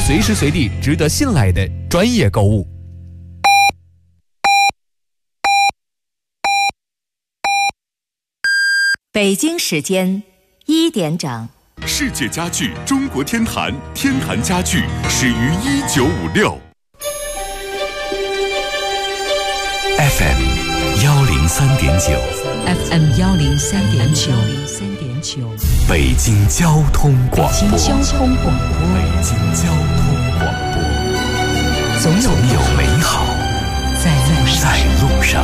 随时随地值得信赖的专业购物。 北京时间1点整。 世界家具中国天坛，天坛家具始于1956。FM 103.9 FM 103.9 北京交通广播。 北京交通广播。 北京交通广播。总有美好在路上。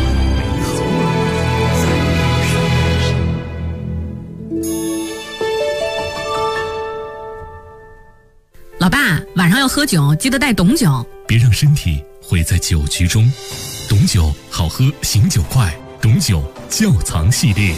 老爸，晚上要喝酒，记得带董酒。 别让身体毁在酒局中。董酒好喝，醒酒快。董酒窖藏系列。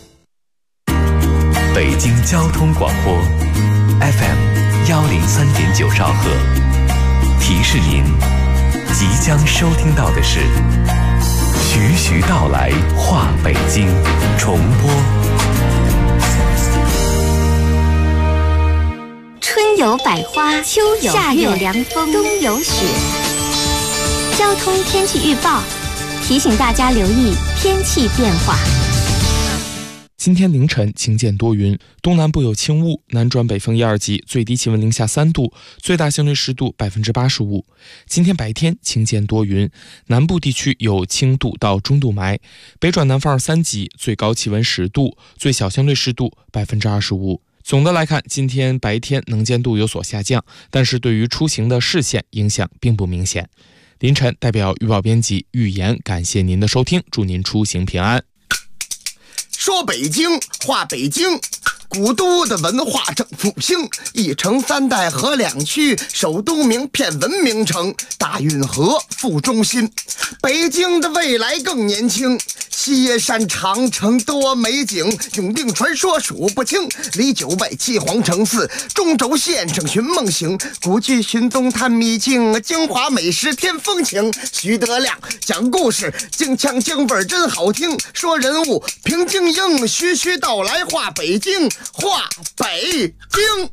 北京交通广播 FM 103.9兆赫。提示您，即将收听到的是徐徐道来话北京重播。 春有百花，秋有夏有凉风，冬有雪。交通天气预报提醒大家留意天气变化。 今天凌晨晴间多云，东南部有轻雾，南转北风1、2级，最低气温零下3度，最大相对湿度85%。今天白天晴间多云，南部地区有轻度到中度霾，北转南风2、3级，最高气温10度，最小相对湿度25%。总的来看，今天白天能见度有所下降，但是对于出行的视线影响并不明显。凌晨代表预报编辑预言感谢您的收听，祝您出行平安。 说北京话北京，古都的文化正复兴，一城3代合2区，首都名片文明城，大运河副中心。北京的未来更年轻，西山长城多美景，永定传说数不清，离9外7皇城4，中轴线上寻梦行，古剧寻踪探秘境，京华美食添风情。徐德亮讲故事，京腔京味真好听，说人物平静应，徐徐道来话北京，话北京。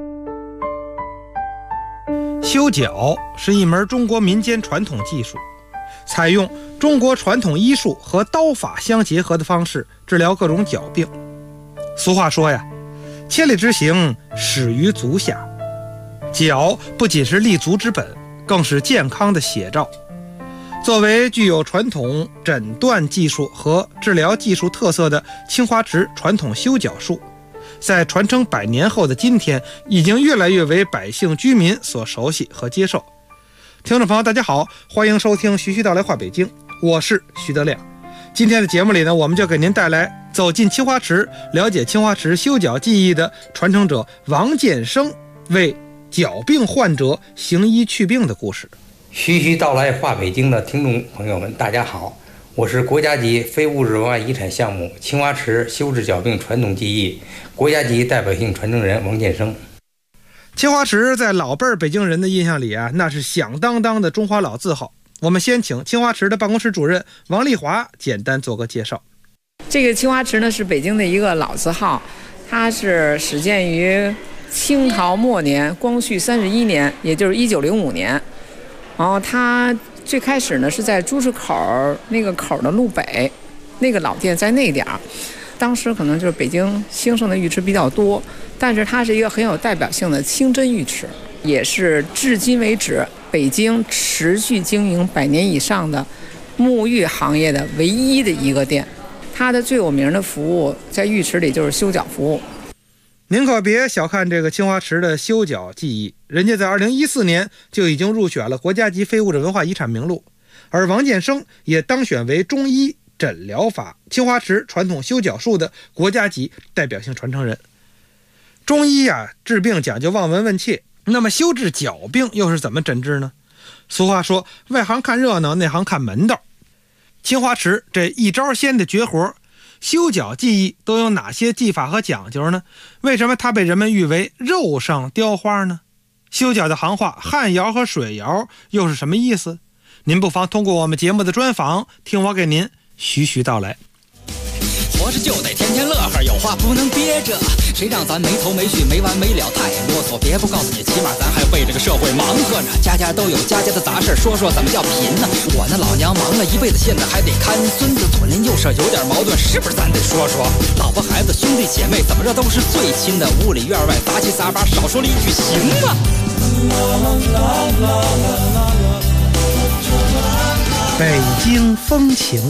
修脚是一门中国民间传统技术，采用中国传统医术和刀法相结合的方式治疗各种脚病。俗话说呀，千里之行始于足下。脚不仅是立足之本，更是健康的写照。作为具有传统诊断技术和治疗技术特色的青花瓷传统修脚术，在传承100年后的今天，已经越来越为百姓居民所熟悉和接受。听众朋友大家好，欢迎收听徐徐道来话北京，我是徐德亮。今天的节目里呢，我们就给您带来走进青花瓷，了解青花瓷修脚技艺的传承者王建生为脚病患者行医祛病的故事。 徐徐道来话北京的听众朋友们大家好，我是国家级非物质文化遗产项目青花瓷修治脚病传统技艺国家级代表性传承人王建生。 青花瓷在老辈北京人的印象里啊，那是响当当的中华老字号。我们先请青花瓷的办公室主任王丽华简单做个介绍。 这个青花瓷呢是北京的一个老字号，它是始建于清朝末年光绪31年，也就是1905年。然后它最开始呢是在朱市口那个口的路北，那个老店在那点儿。当时可能就是北京兴盛的浴池比较多，但是它是一个很有代表性的清真浴池，也是至今为止北京持续经营100年以上的沐浴行业的唯一的一个店。它的最有名的服务在浴池里就是修脚服务。 您可别小看这个青花瓷的修脚技艺，人家在2014年就已经入选了国家级非物质文化遗产名录，而王建生也当选为中医诊疗法青花瓷传统修脚术的国家级代表性传承人。中医啊，治病讲究望闻问切，那么修治脚病又是怎么诊治呢？俗话说，外行看热闹，内行看门道。青花瓷这一招鲜的绝活，修脚技艺都有哪些技法和讲究呢？为什么它被人们誉为肉上雕花呢？修脚的行话汗窑和水窑又是什么意思？您不妨通过我们节目的专访，听我给您徐徐道来。 活着就得天天乐呵，有话不能憋着。谁让咱没头没绪没完没了，太啰嗦。别不告诉你，起码咱还为这个社会忙活着。家家都有家家的杂事，说说怎么叫贫呢？我那老娘忙了一辈子，现在还得看孙子，左邻右舍有点矛盾，是不是咱得说说？老婆孩子兄弟姐妹怎么着都是最亲的，屋里院外杂七杂八，少说了一句行吗？ 北京风情。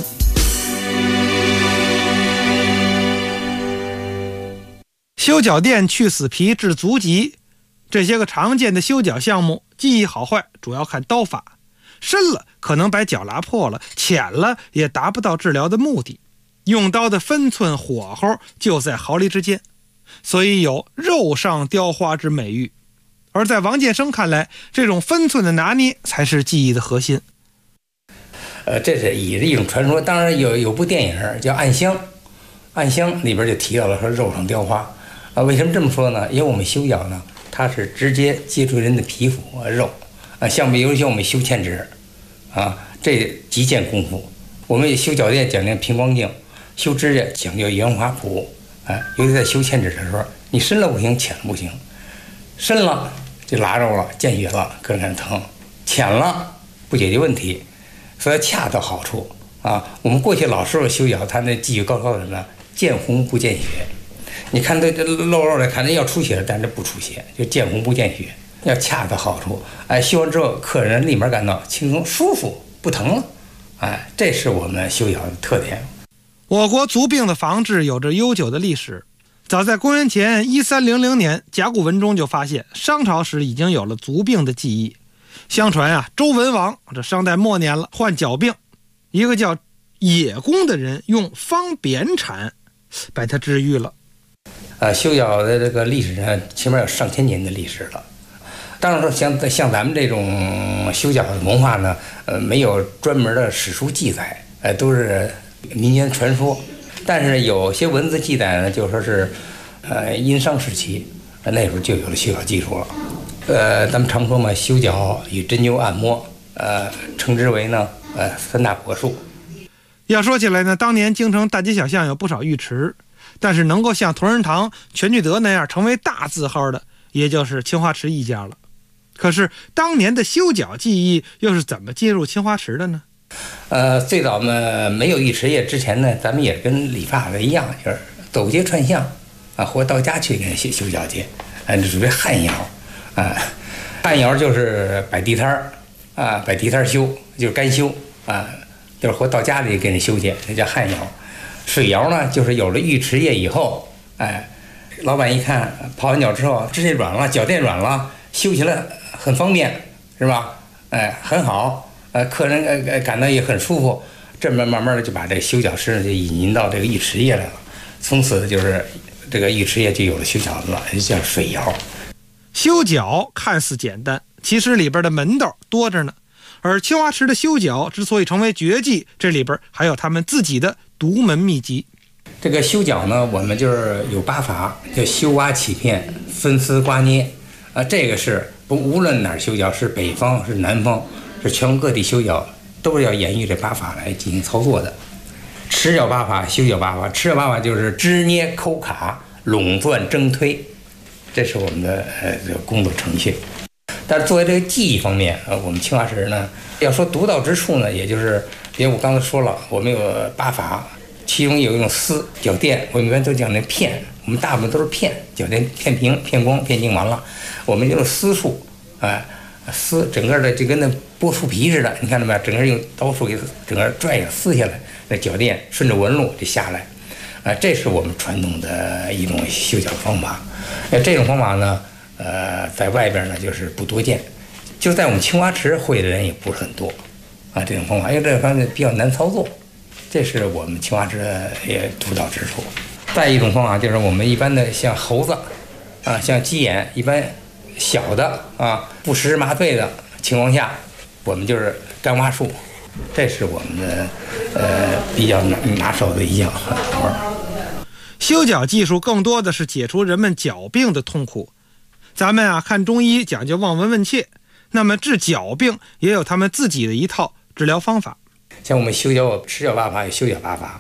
修脚垫、去死皮、治足疾，这些个常见的修脚项目，技艺好坏主要看刀法。深了可能把脚拉破了，浅了也达不到治疗的目的。用刀的分寸火候就在毫厘之间，所以有肉上雕花之美誉。而在王建生看来，这种分寸的拿捏才是技艺的核心。 这是以一种传说，当然有部电影叫《暗香》，《暗香》里边就提到了说肉上雕花。为什么这么说呢？因为我们修脚呢，它是直接接触人的皮肤肉像比如像我们修嵌纸这极限功夫。我们修脚垫讲究平光镜，修指甲讲究圆滑谱尤其在修嵌纸的时候，你深了不行，浅了不行。深了就拉肉了，见血了，个人疼；浅了不解决问题，所以恰到好处我们过去老师傅修脚，他那技艺高超的什么？见红不见血。你看这露肉的，看着要出血，但是不出血，就见红不见血，要恰到好处。修完之后，客人立马感到轻松舒服，不疼了。这是我们修脚的特点。 我国足病的防治有着悠久的历史。早在公元前1300年，甲骨文中就发现商朝时已经有了足病的记忆。相传周文王这商代末年了，患脚病，一个叫野公的人用方扁铲把他治愈了。 修脚的这个历史上起码有上千年的历史了。当然说像咱们这种修脚的文化呢，没有专门的史书记载，都是民间传说。但是有些文字记载呢，就说是殷商时期那时候就有了修脚技术了。咱们常说嘛，修脚与针灸按摩称之为呢三大国术。 要说起来呢，当年京城大街小巷有不少浴池，但是能够像同仁堂、全聚德那样成为大字号的，也就是青花池一家了。可是当年的修脚技艺又是怎么进入青花池的呢？ 最早呢没有浴池业之前呢，咱们也跟理发的一样，就是走街串巷或到家去给修脚去，这属于旱窑旱窑就是摆地摊摆地摊修，就是干修就是或到家里给人修去，这叫旱窑。水窑呢，就是有了浴池业以后，老板一看泡完脚之后，指甲软了，脚垫软了，修起来很方便，是吧？很好。客人感到也很舒服，这么慢慢的就把这个修脚师就引进到这个浴池业来了。从此就是这个浴池业就有了修脚子了，就叫水窑。 修脚看似简单，其实里边的门道多着呢。而青花池的修脚之所以成为绝技，这里边还有他们自己的独门秘籍。 这个修脚呢，我们就是有8法，叫修挖起片、分丝刮捏这个是无论哪儿修脚，是北方是南方。是全国各地修脚都是要沿用这8法来进行操作的。持脚8法，修脚8法。持脚8法就是支捏、抠卡、拢攥、挣推，这是我们的工作程序。但是作为这个技艺方面我们青花池呢，要说独到之处呢，也就是因为我刚才说了，我们有8法，其中有一种丝脚垫，我们一般都讲那片，我们大部分都是片脚垫，片平、片光、片净完了，我们就是丝术丝整个的就跟那剥树皮似的，你看到没有？整个用刀术给整个拽下撕下来，那脚垫顺着纹路就下来，这是我们传统的一种修脚方法。这种方法呢，在外边呢就是不多见，就在我们青花池会的人也不是很多这种方法，因为这个方面比较难操作，这是我们青花池的也独到之处。再一种方法就是我们一般的像猴子像鸡眼一般。小的不实施麻醉的情况下，我们就是干挖术，这是我们的比较拿手的一项活儿。 修脚技术更多的是解除人们脚病的痛苦。咱们看中医讲究望闻问切，那么治脚病也有他们自己的一套治疗方法。 像我们修脚持脚8法有修脚8法，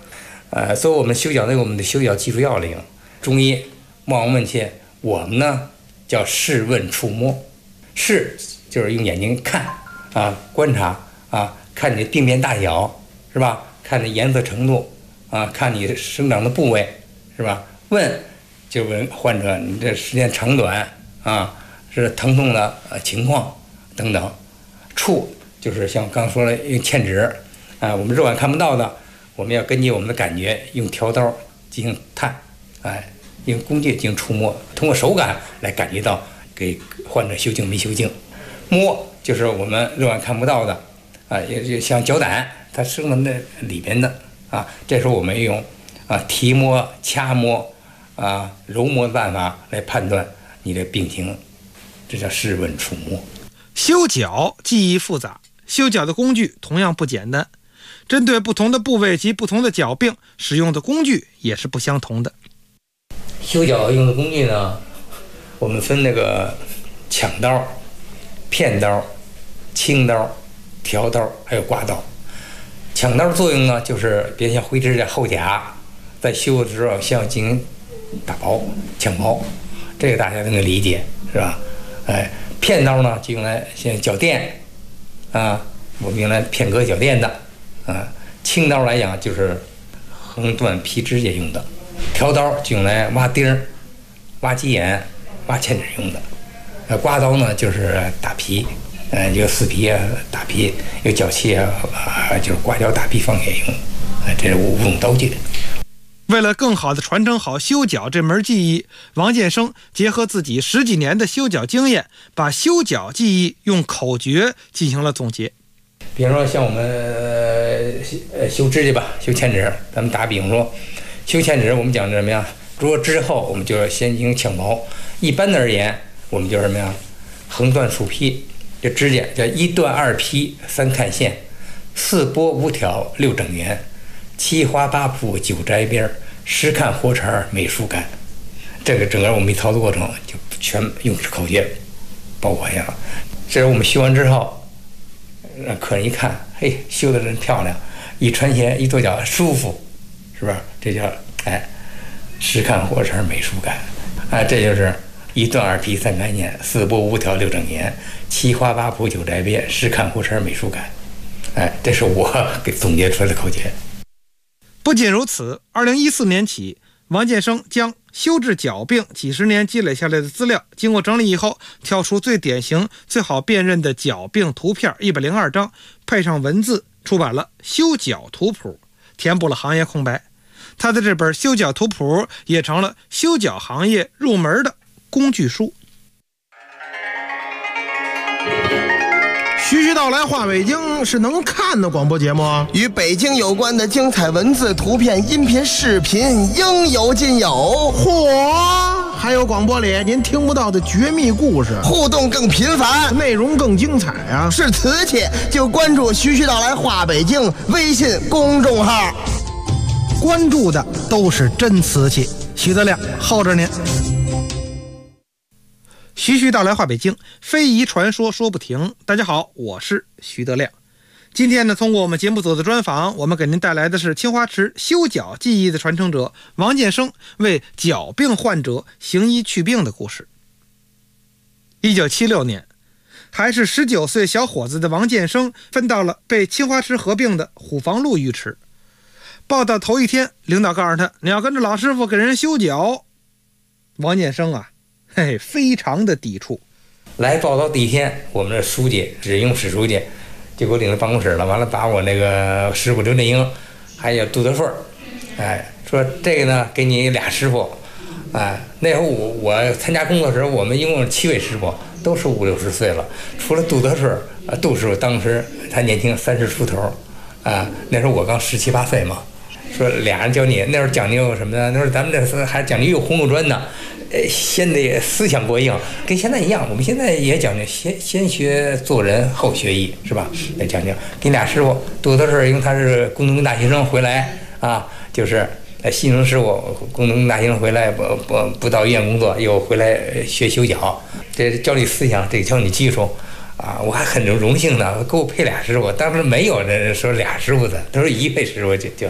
所以我们修脚我们的修脚技术要领，中医望闻问切，我们呢叫视问触摸。视就是用眼睛看啊，观察啊，看你的病变大小是吧？看你颜色程度啊，看你生长的部位是吧？问就问患者你这时间长短啊，是疼痛的情况等等。触就是像刚说了用嵌指啊，我们肉眼看不到的，我们要根据我们的感觉用挑刀进行探，用工具进行触摸，通过手感来感觉到给患者修静没修静。摸就是我们肉眼看不到的也像脚胆它生长在里边的啊，这时候我们用提摸、掐摸揉摸的办法来判断你的病情，这叫视问触摸。 修脚技艺复杂，修脚的工具同样不简单，针对不同的部位及不同的脚病，使用的工具也是不相同的。 修脚用的工具呢，我们分那个抢刀、片刀、轻刀、挑刀还有刮刀。抢刀作用呢，就是别像灰指甲后甲在修的时候需要进行打薄、抢薄，这个大家都能理解是吧？片刀呢就用来像脚垫我们用来片割脚垫的轻刀来讲就是横断皮指甲用的，挑刀就用来挖钉、挖鸡眼、挖嵌指用的，刮刀呢就是打皮，有撕皮打皮，有脚气就是刮脚打皮放血用，这是5种刀具。 为了更好地传承好修脚这门技艺，王建生结合自己10几年的修脚经验，把修脚技艺用口诀进行了总结。 比如说像我们修指甲吧，修嵌指，咱们打比方说修嵌指，我们讲什么呀？如果之后我们就要先进行抢薄。一般的而言，我们就是什么呀？横断竖劈，这指甲叫1断2劈3看线，4拨5挑6整圆，7花8铺9摘边，10看活茬美术感。这个整个我们一操作过程就全用口诀包括下了。这是我们修完之后，让客人一看，嘿，修的真漂亮，一穿鞋一跺脚舒服，是不是？这叫10看活茬美术感。这就是1断2劈3看线，4拨5挑6整圆，7花8铺9摘边，10看活茬美术感。这是我给总结出来的口诀。 不仅如此，2014年起，王建生将修治脚病几十年积累下来的资料经过整理以后，挑出最典型最好辨认的脚病图片102张，配上文字，出版了《修脚图谱》，填补了行业空白。他的这本《修脚图谱》也成了修脚行业入门的工具书。 徐徐道来话北京是能看的广播节目， 与北京有关的精彩文字、图片、音频、视频应有尽有。 嚯，还有广播里您听不到的绝密故事， 互动更频繁， 内容更精彩啊！ 是瓷器就关注徐徐道来话北京微信公众号， 关注的都是真瓷器。徐德亮候着您。 徐徐道来话北京，非遗传说说不停。大家好，我是徐德亮。今天呢，通过我们节目组的专访，我们给您带来的是青花池修脚技艺的传承者王建生为脚病患者行医祛病的故事。1976年，还是19岁小伙子的王建生分到了被青花池合并的虎坊路浴池。报到头一天，领导告诉他，你要跟着老师傅给人修脚。王建生非常的抵触。 来报道第一天，我们的书记只用史书记就给我领到办公室了，完了把我那个师傅刘振英还有杜德顺说这个呢给你俩师傅那会儿我参加工作的时候，我们一共7位师傅，都是50、60岁了，除了杜德顺杜师傅当时他年轻30出头那时候我刚17、18岁嘛，说俩人教你，那时候讲究什么呢？那时候咱们这还讲究有红土砖呢，先得思想过硬，跟现在一样。我们现在也讲究先学做人后学艺，是吧？得讲究。给俩师傅，杜德顺因为他是工农大学生回来就是新荣师傅工农大学生回来不到医院工作，又回来学修脚，这教你思想，这教你技术。我还很荣幸的给我配俩师傅，当时没有人说俩师傅的，都是1位师傅就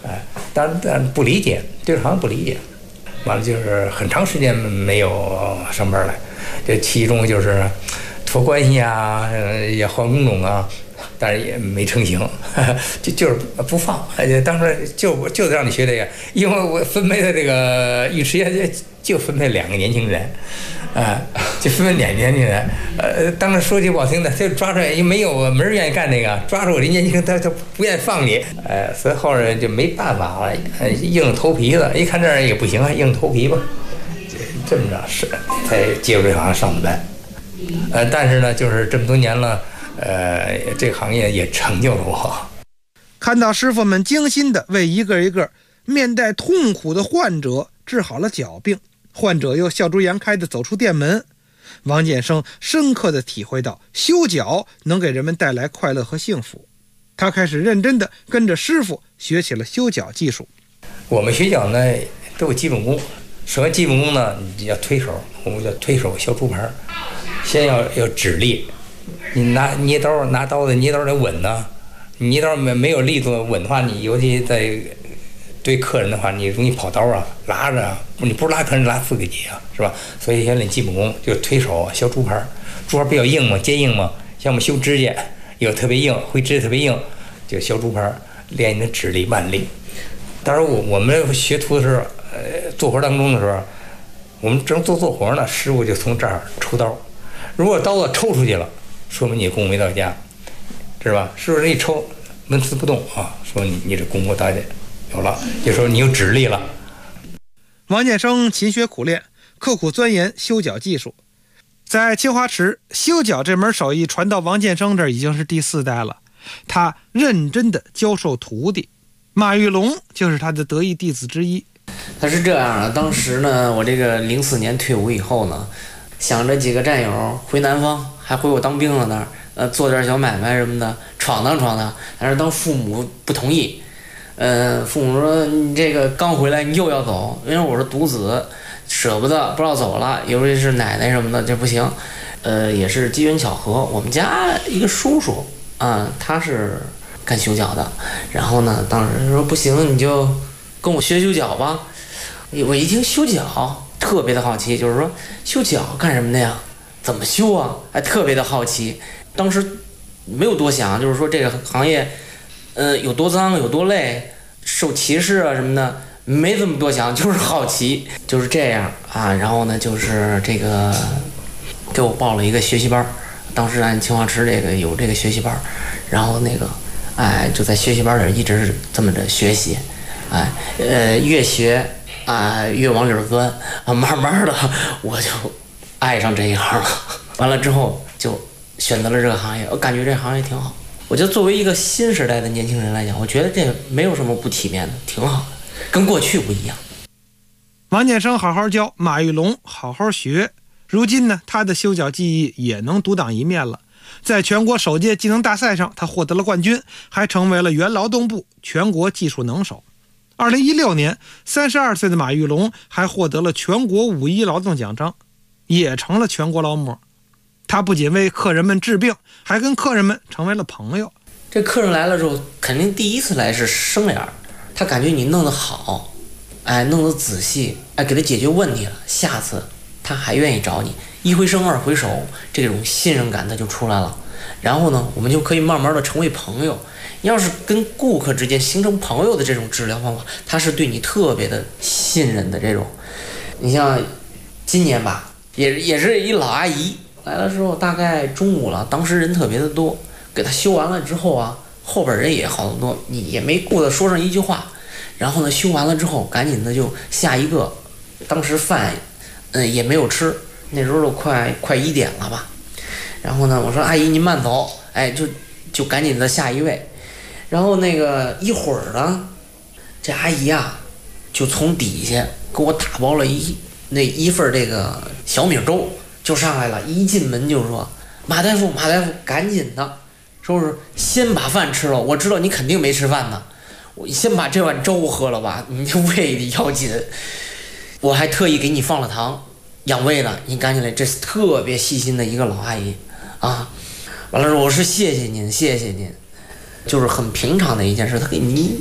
当然不理解，对这行不理解，完了就是很长时间没有上班了，这其中就是托关系啊，也换工种啊，但是也没成型，就是不放，当时就得让你学这个，因为我分配的这个预时间就分配2个年轻人，就分配2个年轻人，当时说句不好听的，就抓住也没有没人愿意干这个，抓住我这年轻人他不愿意放你，所以后来就没办法了，硬着头皮子，一看这也不行啊，硬着头皮吧，这么着是才接触这行上的班，但是呢，就是这么多年了，这个行业也成就了我。 看到师傅们精心地为一个一个面带痛苦的患者治好了脚病，患者又笑逐颜开地走出店门，王建生深刻地体会到修脚能给人们带来快乐和幸福。他开始认真地跟着师傅学起了修脚技术。 我们学脚呢都有基本功，首先基本功呢你要推手，我们叫推手削竹盘，先要指力，你拿刀子捏刀得稳呢，你捏刀没有力度稳的话，你尤其在对客人的话，你容易跑刀啊，拉着啊，你不是拉客人拉4个节啊，是吧？所以先练基本功，就推手削竹盘，竹盘比较硬嘛，坚硬嘛，像我们修指甲有特别硬，灰指甲特别硬，就削竹盘，练你的指力慢力。当然我们学徒的时候，做活当中的时候，我们正做活呢，师傅就从这儿抽刀，如果刀子抽出去了，说明你功夫没到家，知道吧？师傅这一抽，纹丝不动啊，说你这功夫到家有了，就说你有指力了。 王建生勤学苦练，刻苦钻研修脚技术，在清华池修脚这门手艺传到王建生这儿已经是第4代了。他认真地教授徒弟，马玉龙就是他的得意弟子之一。 他是这样的，当时呢，我这个04年退伍以后呢，想着几个战友回南方，还回我当兵了那儿，做点小买卖什么的，闯荡闯荡。但是当父母不同意，父母说你这个刚回来你又要走，因为我是独子，舍不得，不知道走了，尤其是奶奶什么的，这不行。也是机缘巧合，我们家一个叔叔啊，他是干修脚的，然后呢，当时说不行，你就跟我学修脚吧。我一听修脚，特别的好奇，就是说修脚干什么的呀？怎么修啊？还特别的好奇。当时没有多想，就是说这个行业，有多脏，有多累，受歧视啊什么的，没这么多想，就是好奇，就是这样啊。然后呢，就是这个给我报了一个学习班，当时按清华池这个有这个学习班，然后那个就在学习班里一直是这么着学习，越学越往里钻慢慢的我就爱上这一行了。完了之后就选择了这个行业，我感觉这行业挺好。我觉得作为一个新时代的年轻人来讲，我觉得这没有什么不体面的，挺好的，跟过去不一样。 王建生好好教，马玉龙好好学。如今呢，他的修脚技艺也能独当一面了。在全国首届技能大赛上，他获得了冠军，还成为了原劳动部全国技术能手。2016年，32岁的马玉龙还获得了全国5.1劳动奖章，也成了全国劳模。他不仅为客人们治病，还跟客人们成为了朋友。 这客人来了之后，肯定第一次来是生眼，他感觉你弄得好，弄得仔细，给他解决问题了，下次他还愿意找你，一回生二回熟，这种信任感他就出来了。然后呢，我们就可以慢慢的成为朋友。要是跟顾客之间形成朋友的这种治疗方法，他是对你特别的信任的这种。你像今年吧，也是一老阿姨来了之后，大概中午了，当时人特别的多，给他修完了之后啊，后边人也好多，你也没顾得说上一句话。然后呢，修完了之后，赶紧的就下一个。当时饭也没有吃，那时候都快1点了吧。然后呢，我说阿姨您慢走，就赶紧的下一位。然后那个一会儿呢，这阿姨就从底下给我打包了一份这个小米粥，就上来了，一进门就说马大夫赶紧的，说是先把饭吃了，我知道你肯定没吃饭呢，我先把这碗粥喝了吧，你这胃里要紧，我还特意给你放了糖养胃呢，你赶紧来。这是特别细心的一个老阿姨啊。完了说我是谢谢您，就是很平常的一件事，他给你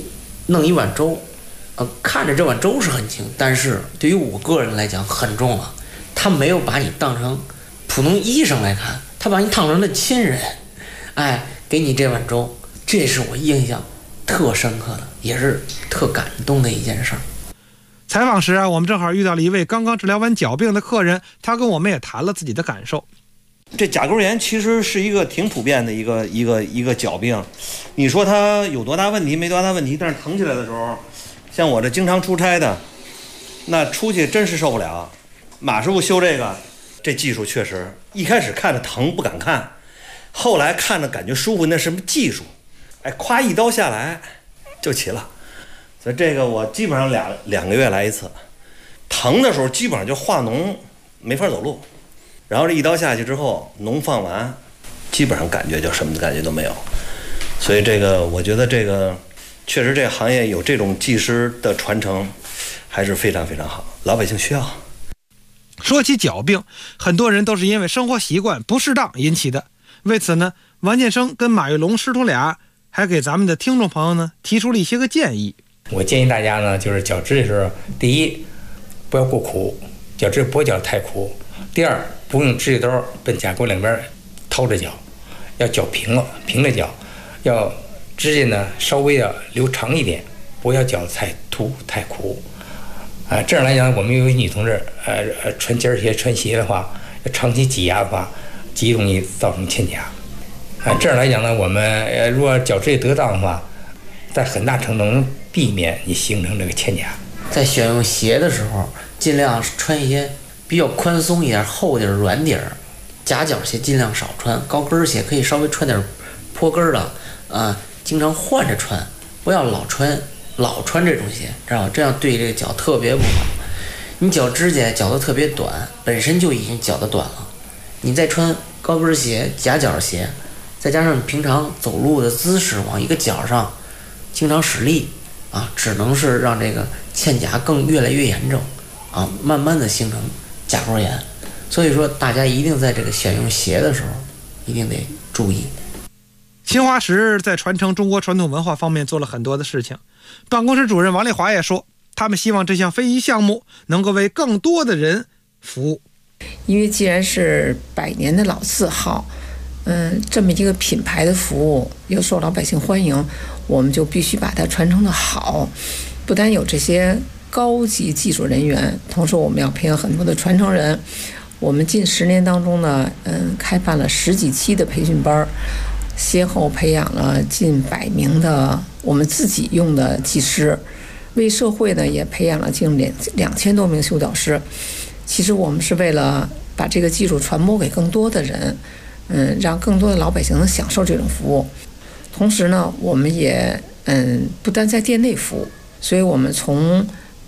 弄一碗粥，看着这碗粥是很轻，但是对于我个人来讲很重了。他没有把你当成普通医生来看，他把你当成了亲人，给你这碗粥，这是我印象特深刻的，也是特感动的一件事儿。 采访时我们正好遇到了一位刚刚治疗完脚病的客人，他跟我们也谈了自己的感受。 这甲沟炎其实是一个挺普遍的一个脚病，你说它有多大问题没多大问题，但是疼起来的时候，像我这经常出差的，那出去真是受不了。马师傅修这技术确实，一开始看着疼不敢看，后来看着感觉舒服，那什么技术，夸一刀下来就齐了。所以这个我基本上两个月来一次，疼的时候基本上就化脓没法走路，然后这一刀下去之后，脓放完，基本上感觉就什么感觉都没有。所以这个我觉得这个确实这个行业有这种技师的传承还是非常非常好，老百姓需要。 说起脚病，很多人都是因为生活习惯不适当引起的。为此呢，王建生跟马玉龙师徒俩还给咱们的听众朋友呢提出了一些个建议。 我建议大家呢，就是绞肢的时候，第一，不要过苦，绞肢不要绞太苦；第二，不用指甲刀奔甲沟两边掏着绞，要绞平了，平着绞，要指甲呢稍微要留长一点，不要绞太凸太苦。这样来讲，我们有女同志，穿尖鞋、穿鞋的话，长期挤压的话，极容易造成嵌甲。这样来讲呢，我们如果脚趾得当的话，在很大程度能避免你形成这个嵌甲。 在选用鞋的时候，尽量穿一些比较宽松一点、厚点、软底儿。夹脚鞋尽量少穿，高跟鞋可以稍微穿点坡跟的，经常换着穿，不要老穿这种鞋，知道吧？这样对这个脚特别不好。你脚指甲绞得特别短，本身就已经绞得短了，你再穿高跟鞋、夹脚鞋，再加上平常走路的姿势往一个脚上经常使力只能是让这个嵌甲越来越严重慢慢的形成甲沟炎。所以说大家一定在这个选用鞋的时候一定得注意。 新华时在传承中国传统文化方面做了很多的事情。办公室主任王丽华也说，他们希望这项非遗项目能够为更多的人服务。 因为既然是100年的老字号，这么一个品牌的服务又受老百姓欢迎，我们就必须把它传承的好。不但有这些高级技术人员，同时我们要培养很多的传承人。我们近10年当中呢，开办了10几期的培训班，先后培养了近100名的我们自己用的技师，为社会呢也培养了近2000多名修脚师。其实我们是为了把这个技术传播给更多的人，让更多的老百姓能享受这种服务。同时呢，我们也不单在店内服务，所以我们从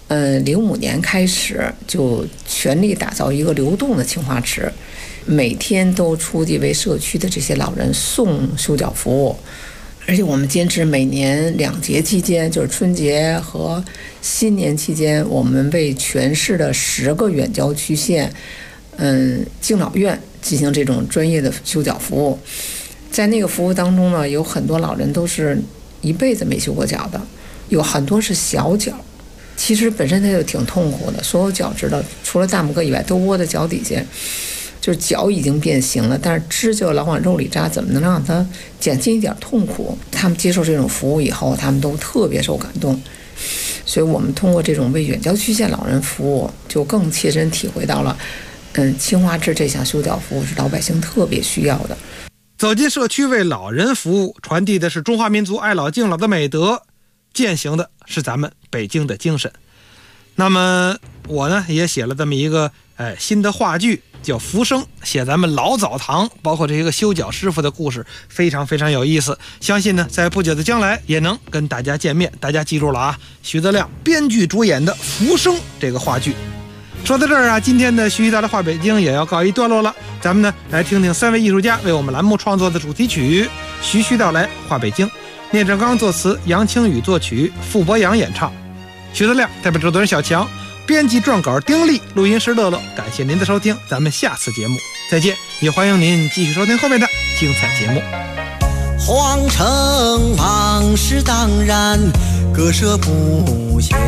05年开始就全力打造一个流动的青花池，每天都出去为社区的这些老人送修脚服务。而且我们坚持每年2节期间，就是春节和新年期间，我们为全市的10个远郊区县敬老院进行这种专业的修脚服务。在那个服务当中呢，有很多老人都是一辈子没修过脚的，有很多是小脚，其实本身他就挺痛苦的，所有脚趾头除了大拇哥以外都窝在脚底下，就是脚已经变形了，但是指甲老往肉里扎，怎么能让他减轻一点痛苦？他们接受这种服务以后，他们都特别受感动。所以我们通过这种为远郊区县老人服务，就更切身体会到了青花枝这项修脚服务是老百姓特别需要的。 走进社区为老人服务，传递的是中华民族爱老敬老的美德，践行的是咱们北京的精神。那么我呢也写了这么一个新的话剧，叫《浮生》，写咱们老澡堂，包括这些个修脚师傅的故事，非常非常有意思。相信呢在不久的将来也能跟大家见面。大家记住了徐德亮编剧主演的《浮生》这个话剧。说到这儿今天的徐一达的话北京也要告一段落了。咱们呢来听听3位艺术家为我们栏目创作的主题曲《徐徐道来话北京》，聂振刚作词，杨清宇作曲，傅博阳演唱。徐德亮代表制作人小强，编辑撰稿丁力，录音师乐乐。感谢您的收听，咱们下次节目再见，也欢迎您继续收听后面的精彩节目。 皇城往事当然， 割舍不下。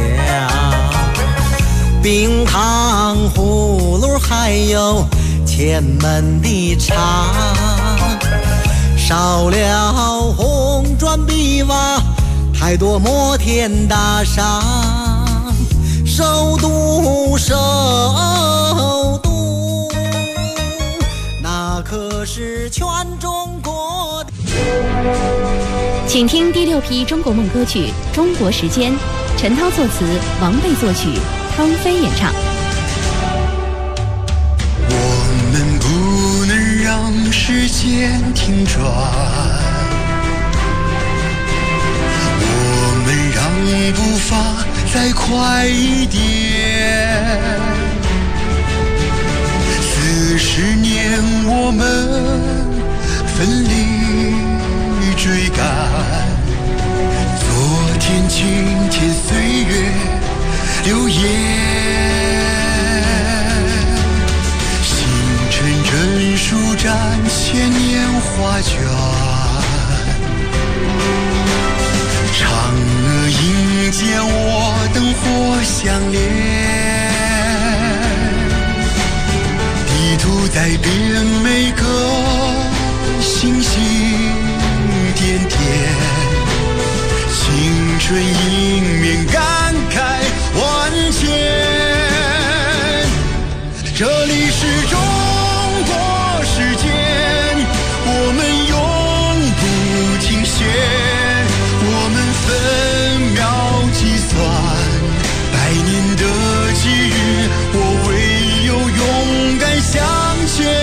冰糖葫芦还有前门的茶，少了红砖碧瓦，太多摩天大厦。首都，首都，那可是全中国的。 请听第6批中国梦歌曲《中国时间》，陈涛作词，王贝作曲，芳菲演唱。 我们不能让时间停转，我们让步伐再快一点。40年我们奋力追赶，昨天今天岁月流言，星辰真舒展千年画卷，嫦娥迎接我，灯火相连，地图在变，每个星星点点，青春迎面感慨万千。这里是中国时间，我们永不停歇，我们分秒计算100年的机遇，我唯有勇敢向前。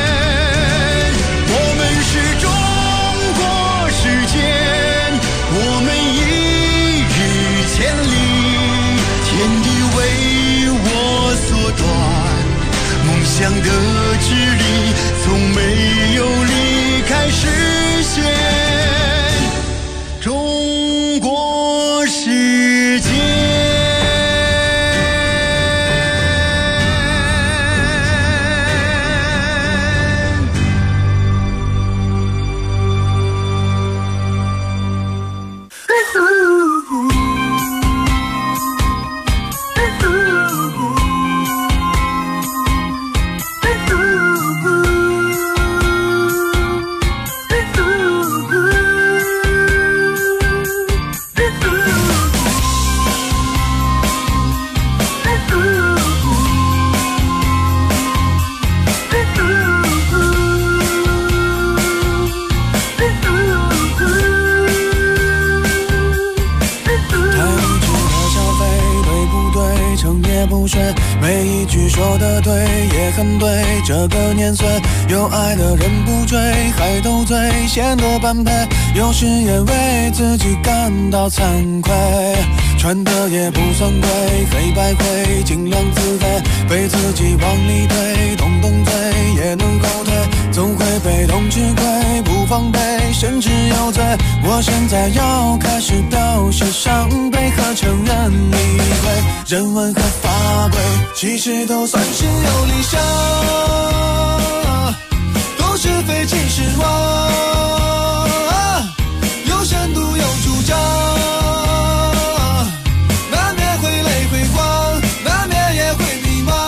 我们是中国时间，我们一日千里，天地为我所断，梦想的距离从没有离开视线。中国时间。 每一句说得对，也很对。这个年岁，有爱的人不追，还斗嘴，显得般配。有时也为自己感到惭愧，穿的也不算贵，黑白灰，尽量自卑，被自己往里推，动动嘴也能后退，总会被动吃亏，不防备，甚至有罪。我现在要开始表示伤悲和承认理亏，人文和法规其实都算是有理想，都是非其实妄，有深度有主张，难免会泪会光，难免也会迷茫。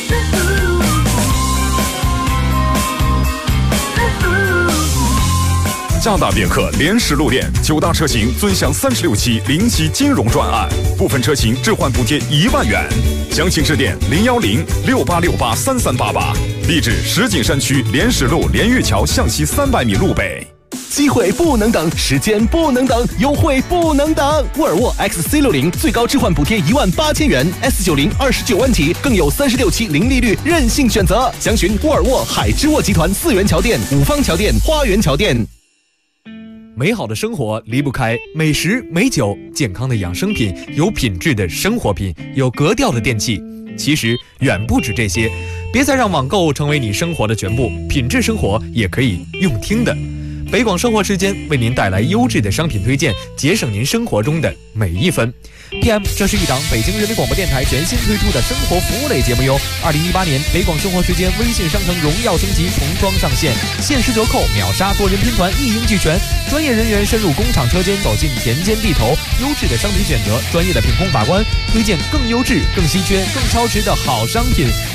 加大别克联实路店9大车型尊享36期零息金融专案，部分车型置换补贴1万元。详情致电01068683388，地址石景山区联实路连玉桥向西300米路北。 机会不能等，时间不能等，优惠不能等。沃尔沃 XC60最高置换补贴18000元 ，S90 29万起，更有36期零利率任性选择。详询沃尔沃海之沃集团4元桥店、五方桥店、花园桥店。 美好的生活离不开美食美酒，健康的养生品，有品质的生活品，有格调的电器。其实远不止这些，别再让网购成为你生活的全部，品质生活也可以用听的。北广生活时间为您带来优质的商品推荐，节省您生活中的每一分。 PM， 这是一档北京人民广播电台全新推出的生活服务类节目哟。2018年北广生活时间微信商城荣耀升级重装上线，限时折扣、秒杀、多人拼团一应俱全，专业人员深入工厂车间，走进田间地头，优质的商品选择，专业的品控把关，推荐更优质、更稀缺、更超值的好商品。